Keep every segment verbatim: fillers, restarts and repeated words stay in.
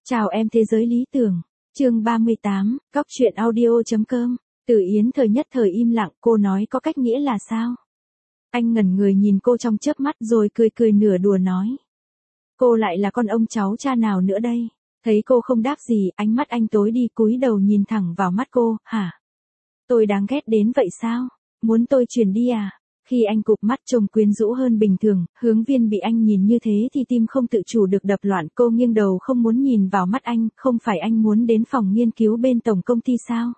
Chào em thế giới lý tưởng. Chương ba mươi tám, Cóc truyện audio.com. Từ Yến thời nhất thời im lặng, cô nói có cách nghĩa là sao? Anh ngẩn người nhìn cô trong chớp mắt rồi cười cười nửa đùa nói. Cô lại là con ông cháu cha nào nữa đây? Thấy cô không đáp gì, ánh mắt anh tối đi, cúi đầu nhìn thẳng vào mắt cô, hả? Tôi đáng ghét đến vậy sao? Muốn tôi chuyển đi à? Khi anh cụp mắt trông quyến rũ hơn bình thường, Hướng Viên bị anh nhìn như thế thì tim không tự chủ được đập loạn, cô nghiêng đầu không muốn nhìn vào mắt anh, không phải anh muốn đến phòng nghiên cứu bên tổng công ty sao?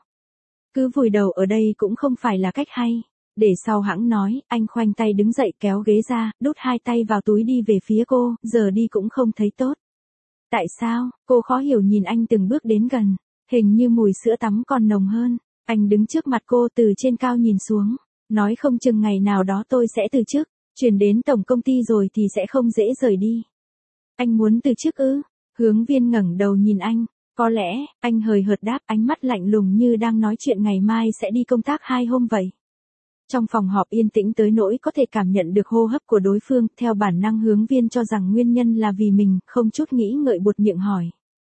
Cứ vùi đầu ở đây cũng không phải là cách hay. Để sau hãng nói, anh khoanh tay đứng dậy kéo ghế ra, đút hai tay vào túi đi về phía cô, giờ đi cũng không thấy tốt. Tại sao? Cô khó hiểu nhìn anh từng bước đến gần, hình như mùi sữa tắm còn nồng hơn. Anh đứng trước mặt cô từ trên cao nhìn xuống. Nói không chừng ngày nào đó tôi sẽ từ chức, chuyển đến tổng công ty rồi thì sẽ không dễ rời đi. Anh muốn từ chức ư? Hướng Viên ngẩng đầu nhìn anh, có lẽ, anh hời hợt đáp, ánh mắt lạnh lùng như đang nói chuyện ngày mai sẽ đi công tác hai hôm vậy. Trong phòng họp yên tĩnh tới nỗi có thể cảm nhận được hô hấp của đối phương, theo bản năng Hướng Viên cho rằng nguyên nhân là vì mình, không chút nghĩ ngợi buột miệng hỏi.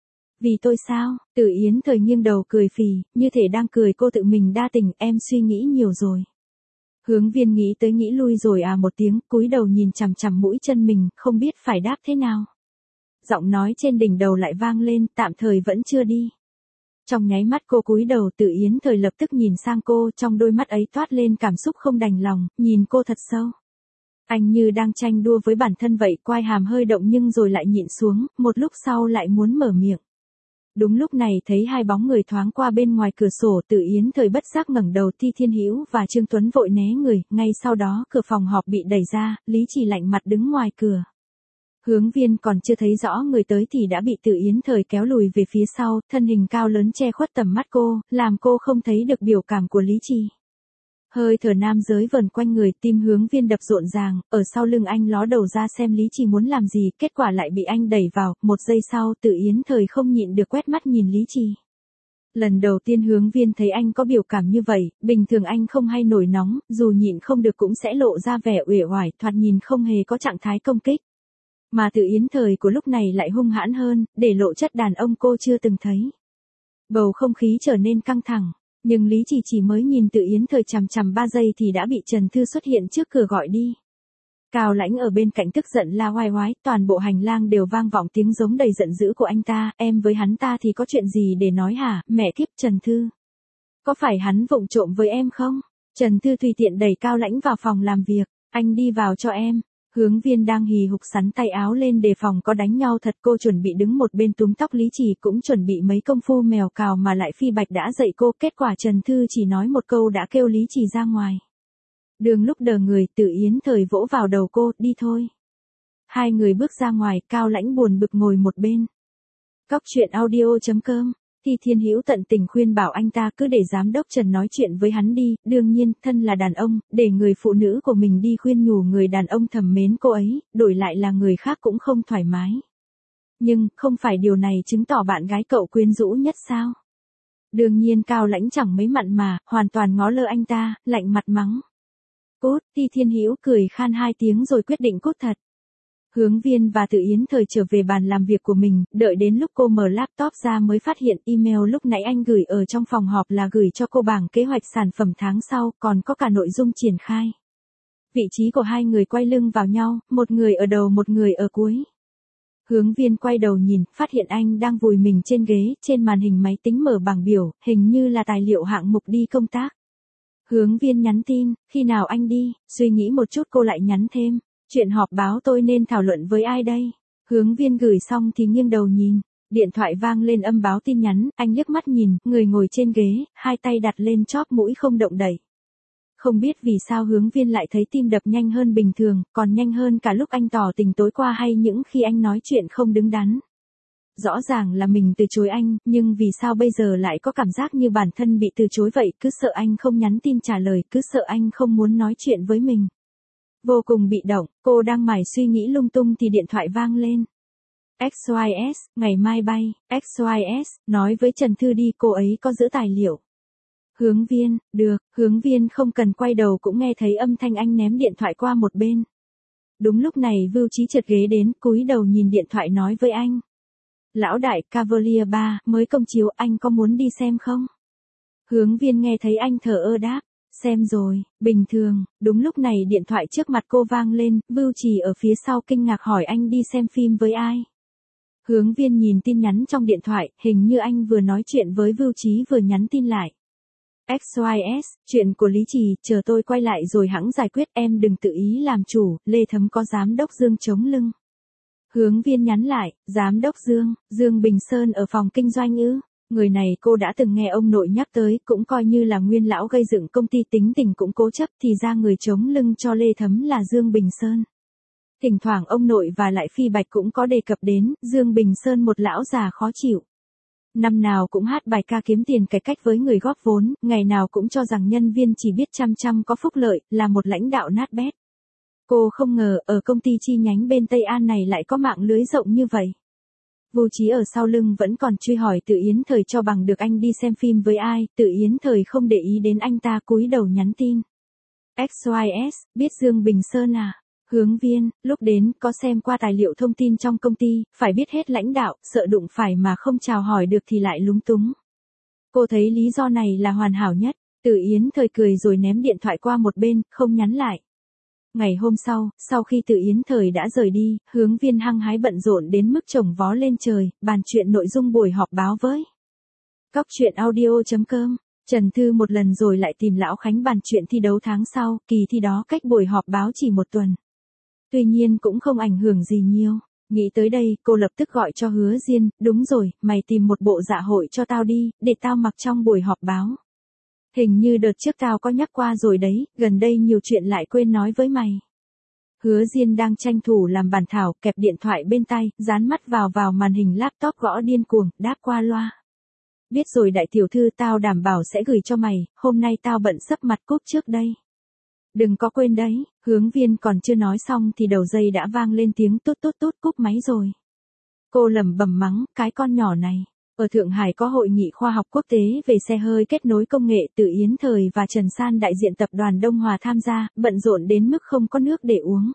Vì tôi sao? Từ Yến thời nghiêng đầu cười phì, như thể đang cười cô tự mình đa tình, em suy nghĩ nhiều rồi. Hướng Viên nghĩ tới nghĩ lui rồi à một tiếng, cúi đầu nhìn chằm chằm mũi chân mình, không biết phải đáp thế nào. Giọng nói trên đỉnh đầu lại vang lên, tạm thời vẫn chưa đi. Trong nháy mắt cô cúi đầu, Từ Yến thời lập tức nhìn sang cô, trong đôi mắt ấy toát lên cảm xúc không đành lòng, nhìn cô thật sâu. Anh như đang tranh đua với bản thân vậy, quai hàm hơi động nhưng rồi lại nhịn xuống, một lúc sau lại muốn mở miệng. Đúng lúc này thấy hai bóng người thoáng qua bên ngoài cửa sổ, Từ Yến thời bất giác ngẩng đầu, Ti Thiên Hữu và Trương Tuấn vội né người, ngay sau đó cửa phòng họp bị đẩy ra, Lý Chỉ lạnh mặt đứng ngoài cửa. Hướng Viên còn chưa thấy rõ người tới thì đã bị Từ Yến thời kéo lùi về phía sau, thân hình cao lớn che khuất tầm mắt cô, làm cô không thấy được biểu cảm của Lý Chỉ. Hơi thở nam giới vần quanh người, tim Hướng Viên đập rộn ràng, ở sau lưng anh ló đầu ra xem Lý Chỉ muốn làm gì, kết quả lại bị anh đẩy vào, một giây sau Từ Yến thời không nhịn được quét mắt nhìn Lý Chỉ. Lần đầu tiên Hướng Viên thấy anh có biểu cảm như vậy, bình thường anh không hay nổi nóng, dù nhịn không được cũng sẽ lộ ra vẻ uể oải, thoạt nhìn không hề có trạng thái công kích. Mà Từ Yến thời của lúc này lại hung hãn hơn, để lộ chất đàn ông cô chưa từng thấy. Bầu không khí trở nên căng thẳng. Nhưng Lý Chỉ chỉ mới nhìn Từ Yến thời chằm chằm ba giây thì đã bị Trần Thư xuất hiện trước cửa gọi đi. Cao Lãnh ở bên cạnh tức giận la oai oái, toàn bộ hành lang đều vang vọng tiếng giống đầy giận dữ của anh ta, em với hắn ta thì có chuyện gì để nói hả, mẹ kiếp Trần Thư. Có phải hắn vụng trộm với em không? Trần Thư tùy tiện đẩy Cao Lãnh vào phòng làm việc, anh đi vào cho em. Hướng Viên đang hì hục sắn tay áo lên đề phòng có đánh nhau thật, cô chuẩn bị đứng một bên túm tóc Lý Chỉ, cũng chuẩn bị mấy công phu mèo cào mà lại Phi Bạch đã dạy cô, kết quả Trần Thư chỉ nói một câu đã kêu Lý Chỉ ra ngoài. Đường lúc đờ người, Từ Yến thời vỗ vào đầu cô, đi thôi. Hai người bước ra ngoài, Cao Lãnh buồn bực ngồi một bên. Cóc truyện audio.com. Thì Thiên Hữu tận tình khuyên bảo anh ta cứ để giám đốc Trần nói chuyện với hắn đi, đương nhiên, thân là đàn ông, để người phụ nữ của mình đi khuyên nhủ người đàn ông thầm mến cô ấy, đổi lại là người khác cũng không thoải mái. Nhưng, không phải điều này chứng tỏ bạn gái cậu quyến rũ nhất sao? Đương nhiên Cao Lãnh chẳng mấy mặn mà, hoàn toàn ngó lơ anh ta, lạnh mặt mắng. Cút, Ti Thiên Hữu cười khan hai tiếng rồi quyết định cút thật. Hướng Viên và Từ Yến thời trở về bàn làm việc của mình, đợi đến lúc cô mở laptop ra mới phát hiện email lúc nãy anh gửi ở trong phòng họp là gửi cho cô bảng kế hoạch sản phẩm tháng sau, còn có cả nội dung triển khai. Vị trí của hai người quay lưng vào nhau, một người ở đầu một người ở cuối. Hướng Viên quay đầu nhìn, phát hiện anh đang vùi mình trên ghế, trên màn hình máy tính mở bảng biểu, hình như là tài liệu hạng mục đi công tác. Hướng Viên nhắn tin, khi nào anh đi, suy nghĩ một chút cô lại nhắn thêm. Chuyện họp báo tôi nên thảo luận với ai đây? Hướng Viên gửi xong thì nghiêng đầu nhìn, điện thoại vang lên âm báo tin nhắn, anh liếc mắt nhìn, người ngồi trên ghế, hai tay đặt lên chóp mũi không động đậy. Không biết vì sao Hướng Viên lại thấy tim đập nhanh hơn bình thường, còn nhanh hơn cả lúc anh tỏ tình tối qua hay những khi anh nói chuyện không đứng đắn. Rõ ràng là mình từ chối anh, nhưng vì sao bây giờ lại có cảm giác như bản thân bị từ chối vậy, cứ sợ anh không nhắn tin trả lời, cứ sợ anh không muốn nói chuyện với mình. Vô cùng bị động, cô đang mải suy nghĩ lung tung thì điện thoại vang lên. ích i ét, ngày mai bay, ích i ét, nói với Trần Thư đi, cô ấy có giữ tài liệu. Hướng Viên, được, Hướng Viên không cần quay đầu cũng nghe thấy âm thanh anh ném điện thoại qua một bên. Đúng lúc này Vưu Trí trượt ghế đến, cúi đầu nhìn điện thoại nói với anh. Lão đại, Cavalier ba, mới công chiếu, anh có muốn đi xem không? Hướng Viên nghe thấy anh thờ ơ đáp, xem rồi, bình thường. Đúng lúc này điện thoại trước mặt cô vang lên, Vưu Trì ở phía sau kinh ngạc hỏi anh đi xem phim với ai. Hướng Viên nhìn tin nhắn trong điện thoại, hình như anh vừa nói chuyện với Vưu Trí vừa nhắn tin lại. ích i ét, chuyện của Lý Trì, chờ tôi quay lại rồi hẵng giải quyết, em đừng tự ý làm chủ, Lê Thấm có giám đốc Dương chống lưng. Hướng Viên nhắn lại, giám đốc Dương, Dương Bình Sơn ở phòng kinh doanh ư? Người này cô đã từng nghe ông nội nhắc tới, cũng coi như là nguyên lão gây dựng công ty, tính tình cũng cố chấp, thì ra người chống lưng cho Lê Thấm là Dương Bình Sơn. Thỉnh thoảng ông nội và lại Phi Bạch cũng có đề cập đến, Dương Bình Sơn một lão già khó chịu. Năm nào cũng hát bài ca kiếm tiền cải cách với người góp vốn, ngày nào cũng cho rằng nhân viên chỉ biết chăm chăm có phúc lợi, là một lãnh đạo nát bét. Cô không ngờ, ở công ty chi nhánh bên Tây An này lại có mạng lưới rộng như vậy. Vô Trí ở sau lưng vẫn còn truy hỏi Tự Yến Thời cho bằng được anh đi xem phim với ai, Tự Yến Thời không để ý đến anh ta, cúi đầu nhắn tin. ích i ét, biết Dương Bình Sơn à? Hướng Viên, lúc đến, có xem qua tài liệu thông tin trong công ty, phải biết hết lãnh đạo, sợ đụng phải mà không chào hỏi được thì lại lúng túng. Cô thấy lý do này là hoàn hảo nhất, Tự Yến Thời cười rồi ném điện thoại qua một bên, không nhắn lại. Ngày hôm sau, sau khi Tự Yến Thời đã rời đi, Hướng Viên hăng hái bận rộn đến mức chồng vó lên trời, bàn chuyện nội dung buổi họp báo với Cóc truyện audio chấm com. Trần Thư một lần rồi lại tìm Lão Khánh bàn chuyện thi đấu tháng sau, kỳ thi đó cách buổi họp báo chỉ một tuần. Tuy nhiên cũng không ảnh hưởng gì nhiều. Nghĩ tới đây, cô lập tức gọi cho Hứa Diên, đúng rồi, mày tìm một bộ dạ hội cho tao đi, để tao mặc trong buổi họp báo. Hình như đợt trước tao có nhắc qua rồi đấy, gần đây nhiều chuyện lại quên nói với mày. Hứa Diên đang tranh thủ làm bản thảo, kẹp điện thoại bên tai, dán mắt vào vào màn hình laptop gõ điên cuồng, đáp qua loa. Biết rồi đại tiểu thư, tao đảm bảo sẽ gửi cho mày, hôm nay tao bận sấp mặt cúp trước đây. Đừng có quên đấy. Hướng Viên còn chưa nói xong thì đầu dây đã vang lên tiếng tút tút tút, cúp máy rồi. Cô lẩm bẩm mắng, cái con nhỏ này. Ở Thượng Hải có hội nghị khoa học quốc tế về xe hơi kết nối công nghệ, Tự Yến Thời và Trần San đại diện tập đoàn Đông Hòa tham gia, bận rộn đến mức không có nước để uống.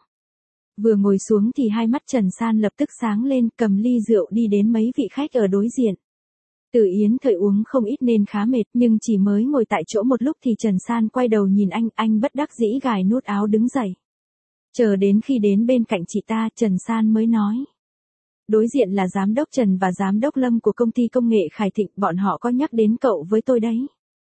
Vừa ngồi xuống thì hai mắt Trần San lập tức sáng lên, cầm ly rượu đi đến mấy vị khách ở đối diện. Tự Yến Thời uống không ít nên khá mệt, nhưng chỉ mới ngồi tại chỗ một lúc thì Trần San quay đầu nhìn anh, anh bất đắc dĩ gài nút áo đứng dậy. Chờ đến khi đến bên cạnh chị ta, Trần San mới nói. Đối diện là giám đốc Trần và giám đốc Lâm của công ty công nghệ Khải Thịnh, bọn họ có nhắc đến cậu với tôi đấy.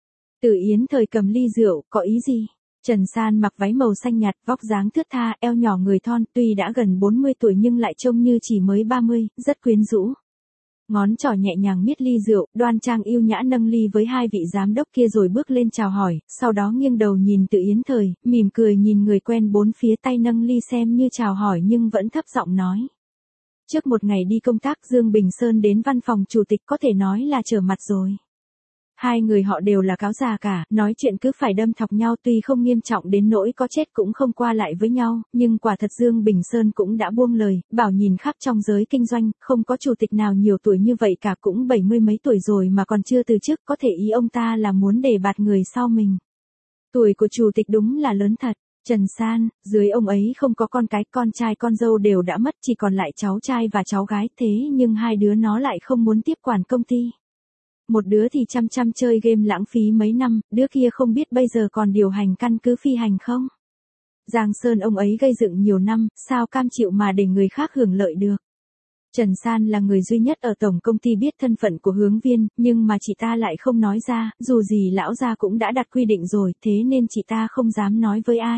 Tự Yến Thời cầm ly rượu, có ý gì? Trần San mặc váy màu xanh nhạt, vóc dáng thướt tha, eo nhỏ người thon, tuy đã gần bốn mươi tuổi nhưng lại trông như chỉ mới ba mươi, rất quyến rũ. Ngón trỏ nhẹ nhàng miết ly rượu, đoan trang yêu nhã nâng ly với hai vị giám đốc kia rồi bước lên chào hỏi, sau đó nghiêng đầu nhìn Tự Yến Thời, mỉm cười nhìn người quen bốn phía, tay nâng ly xem như chào hỏi nhưng vẫn thấp giọng nói. Trước một ngày đi công tác, Dương Bình Sơn đến văn phòng chủ tịch, có thể nói là trở mặt rồi. Hai người họ đều là cáo già cả, nói chuyện cứ phải đâm thọc nhau, tuy không nghiêm trọng đến nỗi có chết cũng không qua lại với nhau, nhưng quả thật Dương Bình Sơn cũng đã buông lời, bảo nhìn khắp trong giới kinh doanh, không có chủ tịch nào nhiều tuổi như vậy cả, cũng bảy mươi mấy tuổi rồi mà còn chưa từ chức, có thể ý ông ta là muốn đề bạt người sau mình. Tuổi của chủ tịch đúng là lớn thật. Trần San, dưới ông ấy không có con cái, con trai con dâu đều đã mất, chỉ còn lại cháu trai và cháu gái, thế nhưng hai đứa nó lại không muốn tiếp quản công ty. Một đứa thì chăm chăm chơi game lãng phí mấy năm, đứa kia không biết bây giờ còn điều hành căn cứ phi hành không. Giang Sơn ông ấy gây dựng nhiều năm, sao cam chịu mà để người khác hưởng lợi được. Trần San là người duy nhất ở tổng công ty biết thân phận của Hướng Viên, nhưng mà chị ta lại không nói ra, dù gì lão gia cũng đã đặt quy định rồi, thế nên chị ta không dám nói với ai.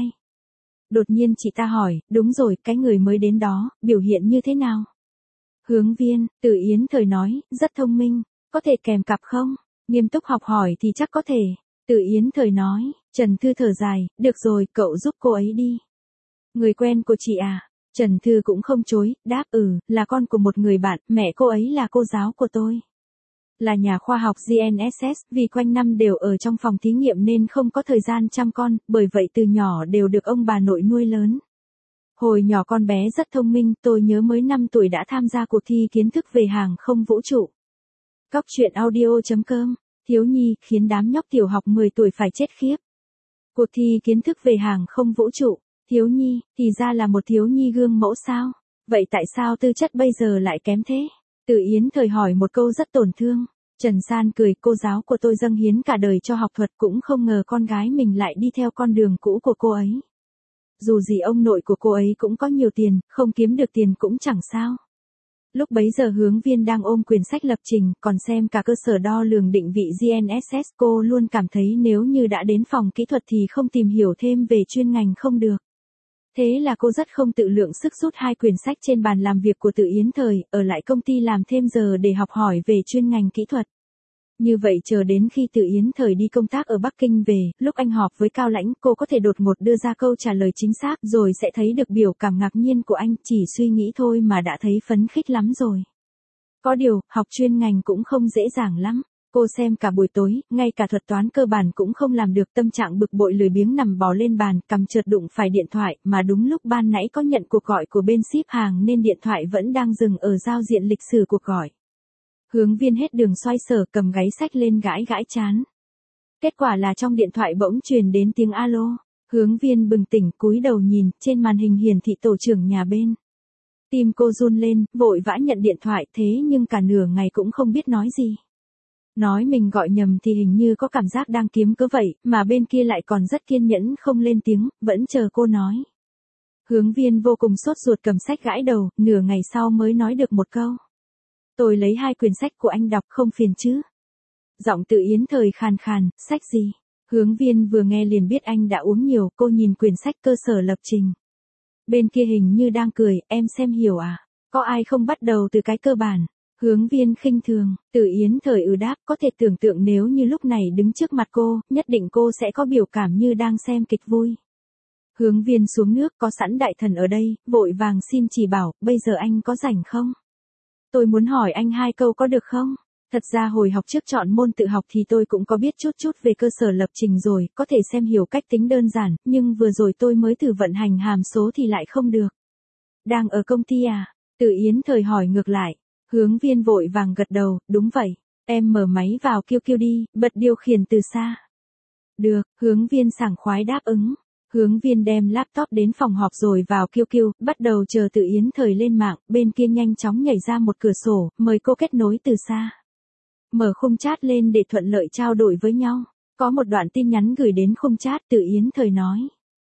Đột nhiên chị ta hỏi, đúng rồi, cái người mới đến đó, biểu hiện như thế nào? Hướng Viên, Tự Yến Thời nói, rất thông minh, có thể kèm cặp không? Nghiêm túc học hỏi thì chắc có thể. Tự Yến Thời nói, Trần Thư thở dài, được rồi, cậu giúp cô ấy đi. Người quen của chị à? Trần Thư cũng không chối, đáp ừ, là con của một người bạn, mẹ cô ấy là cô giáo của tôi. Là nhà khoa học giê en ét ét, vì quanh năm đều ở trong phòng thí nghiệm nên không có thời gian chăm con, bởi vậy từ nhỏ đều được ông bà nội nuôi lớn. Hồi nhỏ con bé rất thông minh, tôi nhớ mới năm tuổi đã tham gia cuộc thi kiến thức về hàng không vũ trụ. Cóc truyện audio chấm com, thiếu nhi, khiến đám nhóc tiểu học mười tuổi phải chết khiếp. Cuộc thi kiến thức về hàng không vũ trụ. Thiếu nhi, thì ra là một thiếu nhi gương mẫu sao? Vậy tại sao tư chất bây giờ lại kém thế? Từ Yến Thời hỏi một câu rất tổn thương. Trần San cười, cô giáo của tôi dâng hiến cả đời cho học thuật, cũng không ngờ con gái mình lại đi theo con đường cũ của cô ấy. Dù gì ông nội của cô ấy cũng có nhiều tiền, không kiếm được tiền cũng chẳng sao. Lúc bấy giờ Hướng Viên đang ôm quyển sách lập trình, còn xem cả cơ sở đo lường định vị giê en ét ét, cô luôn cảm thấy nếu như đã đến phòng kỹ thuật thì không tìm hiểu thêm về chuyên ngành không được. Thế là cô rất không tự lượng sức rút hai quyển sách trên bàn làm việc của Từ Yến Thời, ở lại công ty làm thêm giờ để học hỏi về chuyên ngành kỹ thuật. Như vậy chờ đến khi Từ Yến Thời đi công tác ở Bắc Kinh về, lúc anh họp với Cao Lãnh, cô có thể đột ngột đưa ra câu trả lời chính xác, rồi sẽ thấy được biểu cảm ngạc nhiên của anh, chỉ suy nghĩ thôi mà đã thấy phấn khích lắm rồi. Có điều, học chuyên ngành cũng không dễ dàng lắm. Cô xem cả buổi tối, ngay cả thuật toán cơ bản cũng không làm được, tâm trạng bực bội lười biếng nằm bò lên bàn, cầm chợt đụng phải điện thoại, mà đúng lúc ban nãy có nhận cuộc gọi của bên ship hàng nên điện thoại vẫn đang dừng ở giao diện lịch sử cuộc gọi. Hướng Viên hết đường xoay sở, cầm gáy sách lên gãi gãi chán. Kết quả là trong điện thoại bỗng truyền đến tiếng alo. Hướng Viên bừng tỉnh, cúi đầu nhìn, trên màn hình hiển thị tổ trưởng nhà bên. Tim cô run lên, vội vã nhận điện thoại, thế nhưng cả nửa ngày cũng không biết nói gì. Nói mình gọi nhầm thì hình như có cảm giác đang kiếm cớ vậy, mà bên kia lại còn rất kiên nhẫn không lên tiếng, vẫn chờ cô nói. Hướng Viên vô cùng sốt ruột cầm sách gãi đầu, nửa ngày sau mới nói được một câu. Tôi lấy hai quyển sách của anh đọc, không phiền chứ? Giọng Từ Yến Thời khàn khàn, sách gì? Hướng Viên vừa nghe liền biết anh đã uống nhiều, cô nhìn quyển sách cơ sở lập trình. Bên kia hình như đang cười, em xem hiểu à? Có ai không bắt đầu từ cái cơ bản? Hướng Viên khinh thường, Từ Yến Thời ừ đáp, có thể tưởng tượng nếu như lúc này đứng trước mặt cô, nhất định cô sẽ có biểu cảm như đang xem kịch vui. Hướng Viên xuống nước, có sẵn đại thần ở đây, vội vàng xin chỉ bảo, bây giờ anh có rảnh không? Tôi muốn hỏi anh hai câu có được không? Thật ra hồi học trước chọn môn tự học thì tôi cũng có biết chút chút về cơ sở lập trình rồi, có thể xem hiểu cách tính đơn giản, nhưng vừa rồi tôi mới thử vận hành hàm số thì lại không được. Đang ở công ty à? Từ Yến Thời hỏi ngược lại. Hướng Viên vội vàng gật đầu, đúng vậy. Em mở máy vào Q Q đi, bật điều khiển từ xa. Được, Hướng Viên sảng khoái đáp ứng. Hướng Viên đem laptop đến phòng họp rồi vào Q Q, bắt đầu chờ Từ Yến Thời lên mạng, bên kia nhanh chóng nhảy ra một cửa sổ, mời cô kết nối từ xa. Mở khung chat lên để thuận lợi trao đổi với nhau. Có một đoạn tin nhắn gửi đến khung chat, Từ Yến Thời nói.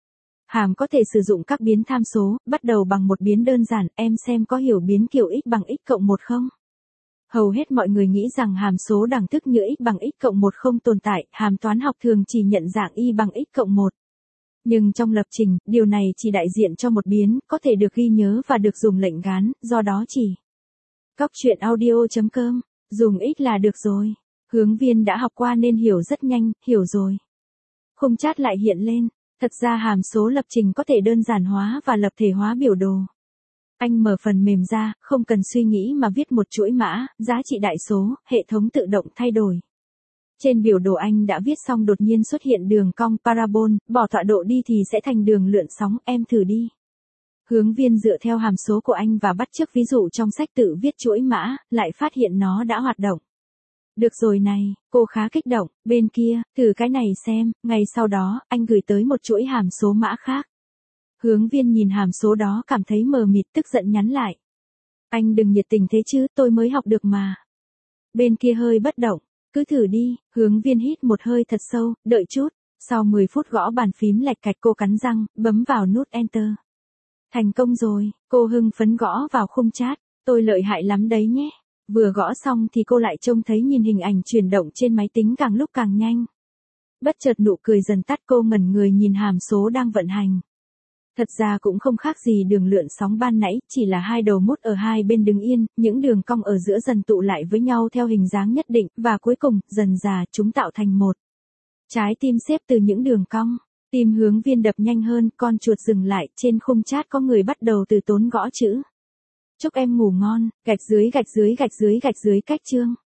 Hàm có thể sử dụng các biến tham số, bắt đầu bằng một biến đơn giản, em xem có hiểu biến kiểu x bằng x cộng một không? Hầu hết mọi người nghĩ rằng hàm số đẳng thức như x bằng x cộng một không tồn tại, hàm toán học thường chỉ nhận dạng y bằng x cộng một. Nhưng trong lập trình, điều này chỉ đại diện cho một biến, có thể được ghi nhớ và được dùng lệnh gán, do đó chỉ. Cóc truyện audio chấm com, dùng x là được rồi. Hướng Viên đã học qua nên hiểu rất nhanh, hiểu rồi. Khung chat lại hiện lên. Thật ra hàm số lập trình có thể đơn giản hóa và lập thể hóa biểu đồ. Anh mở phần mềm ra, không cần suy nghĩ mà viết một chuỗi mã, giá trị đại số, hệ thống tự động thay đổi. Trên biểu đồ anh đã viết xong đột nhiên xuất hiện đường cong parabol, bỏ tọa độ đi thì sẽ thành đường lượn sóng, em thử đi. Hướng Viên dựa theo hàm số của anh và bắt chước ví dụ trong sách tự viết chuỗi mã, lại phát hiện nó đã hoạt động. Được rồi này, cô khá kích động, bên kia, thử cái này xem, ngày sau đó, anh gửi tới một chuỗi hàm số mã khác. Hướng Viên nhìn hàm số đó cảm thấy mờ mịt, tức giận nhắn lại. Anh đừng nhiệt tình thế chứ, tôi mới học được mà. Bên kia hơi bất động, cứ thử đi, Hướng Viên hít một hơi thật sâu, đợi chút, sau mười phút gõ bàn phím lạch cạch cô cắn răng, bấm vào nút Enter. Thành công rồi, cô hưng phấn gõ vào khung chat, tôi lợi hại lắm đấy nhé. Vừa gõ xong thì cô lại trông thấy nhìn hình ảnh chuyển động trên máy tính càng lúc càng nhanh. Bất chợt nụ cười dần tắt, cô ngẩn người nhìn hàm số đang vận hành. Thật ra cũng không khác gì đường lượn sóng ban nãy, chỉ là hai đầu mút ở hai bên đứng yên, những đường cong ở giữa dần tụ lại với nhau theo hình dáng nhất định, và cuối cùng, dần dà chúng tạo thành một trái tim xếp từ những đường cong. Tim Hướng Viên đập nhanh hơn, con chuột dừng lại, trên khung chat có người bắt đầu từ tốn gõ chữ. Chúc em ngủ ngon, gạch dưới gạch dưới gạch dưới gạch dưới cách chương.